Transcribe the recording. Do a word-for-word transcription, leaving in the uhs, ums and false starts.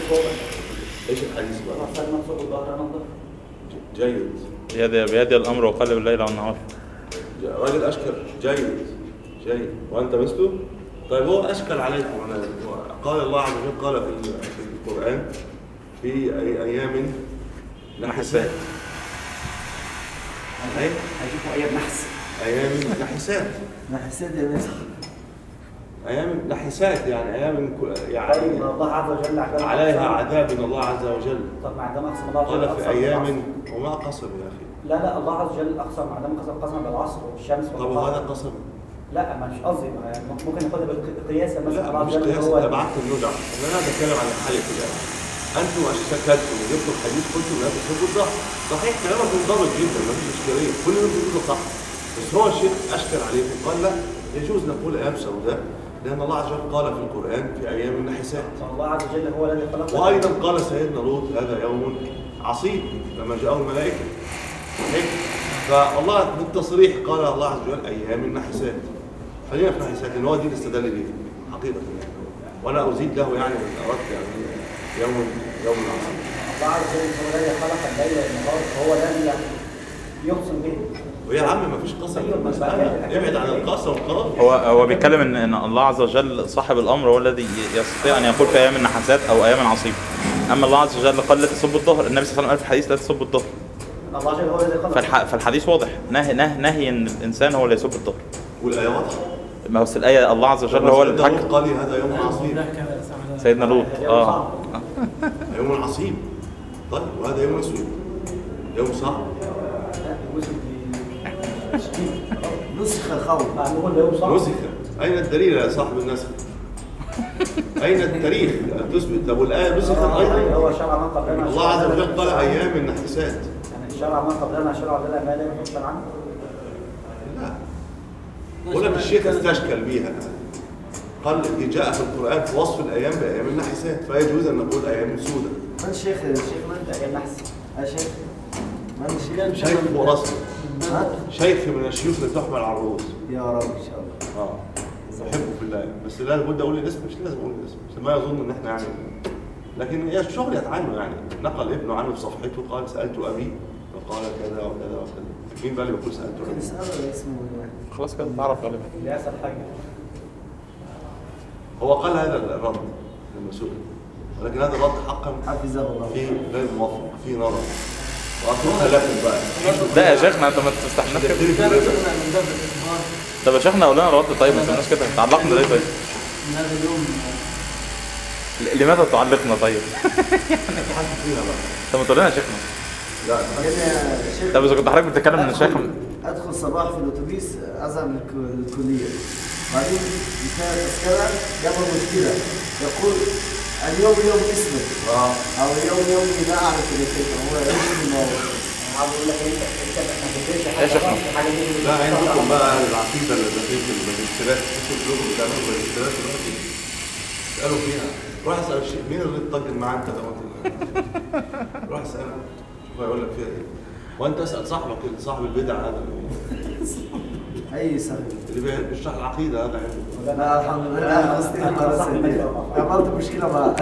ايش الحديث بقى؟ مثلا منصوب الظهر انظف. جيد. بيد بيد الامر وقلب الليل والنهار. راجل اشكر. جيد جيد. وانت مثله؟ طيب هو اشكل عليكم. انا قال الله عز وجل قال في في القران في ايام نحسات. ايه؟ هيشوفوا ايام نحس. ايام نحسات. نحسات يا ناس. ايام نحسات يعني ايام يعني طيب الله عز وجل عليها عذاب من الله عز وجل. طب ما عندما اقسم الله قال في ايام وما قسم يا اخي. لا لا الله عز وجل اقسم عندما قسم قسم بالعصر والشمس طب وهذا قسم؟ لا مش قصدي ممكن ناخدها بالقياس مثلا. لا مش قياس. انا بعت النجع. انا بتكلم عن الحالة كده. انتم اشتكيتم وجبتوا الحديث قلتم لا تحبوا الظهر. صحيح كلامك منضبط جدا ما فيش اشكاليه. كل اللي بتقوله صح. بس هو الشيخ اشكل عليكم قال لا يجوز نقول ايام سوداء لان الله عز وجل قال في القران في ايام النحسات. الله عز وجل هو الذي خلق. وايضا قال سيدنا لوط هذا يوم عصيب لما جاءه الملائكه. صحيح. فالله بالتصريح قال الله عز وجل ايام النحسات. خلينا في النحسات لان هو دي اللي استدل به حقيقه يعني. وانا ازيد له يعني ان اردت يعني يوم يوم العصيب. الله عز وجل هو الذي خلق الليل والنهار هو الذي يقسم به. ويا عم ما فيش قسم. ابعد عن القسم خلاص. هو هو بيتكلم ان ان الله عز وجل صاحب الامر هو الذي يستطيع ان يقول في ايام النحسات او ايام العصيب. اما الله عز وجل قال لا تسبوا الظهر. النبي صلى الله عليه وسلم قال في الحديث لا تسبوا الظهر. الله عز وجل هو الذي خلق. فالح... فالحديث واضح. نهي نهي نهي ان الانسان هو اللي يسب الظهر. والايه واضحه. ما هو الايه الله عز وجل هو اللي حكى. قال هذا يوم عصيب. سيدنا لوط اه يوم عصيب. طيب وهذا يوم اسود. يوم صعب. نسخ الخوف. نقول يوم صعب. نسخ. اين الدليل يا صاحب النسخ؟ اين التاريخ تثبت؟ طب والايه نسخت ايضا. هو شرع من قبلنا. الله عز وجل قال ايام النحسات. يعني شرع من قبلنا شرع لنا ما لم يكن شرعا. لا. ولا الشيخ استشكل بيها. قال دي جاء في القران في وصف الايام بايام النحسات فيجوز ان نقول ايام سوداء. من الشيخ الشيخ من ايام نحس؟ يا شيخ من الشيخ؟ شيخ ورسمي. شيخ من الشيوخ اللي تحمل على الرؤوس. يا رب ان شاء الله. اه بحبه في الله بس لا بد اقول الاسم مش لازم اقول الاسم عشان ما يظن ان احنا يعني لكن هي الشغل يتعامل يعني نقل ابنه عنه في صفحته قال سالت ابي فقال كذا وكذا وكذا. مين بقى اللي بيقول سالت ابي؟ نساله اسمه خلاص كده تعرف غالبا. اللي اسال حاجه. هو قال هذا الرد لما سئل ولكن هذا الرد حقا حفظه الله فيه غير موفق فيه نظر واتركها لكم بقى. لا يا شيخنا انت ما تستحملناش كده. طب يا شيخنا قول لنا رد طيب ما تقولناش كده. تعلقنا ليه طيب؟ هذا اليوم لماذا تعلقنا طيب؟ فيها بقى. طب ما تقول لنا يا شيخنا. لا طب اذا كنت حضرتك بتتكلم من الشيخ ادخل صباح في الاتوبيس اذهب للكليه بعدين مثال تذكره قبل مشكله يقول اليوم يوم اسمك اه او اليوم يوم لا اعرف كيف هو ايش الموضوع. عاوز اقول لك انت انت ما تدريش حاجه. لا عندكم بقى العقيده اللي في الماجستيرات تدخل لهم بتعملوا ماجستيرات دلوقتي اسالوا فيها. روح اسال الشيخ مين اللي اتطجن معاه انت دوت. روح اساله شوف هيقول لك فيها ايه. وانت اسال صاحبك صاحب البدع هذا اي سنه اللي بيشرح العقيده هذا عنده. لا الحمد لله. انا عملت مشكله مع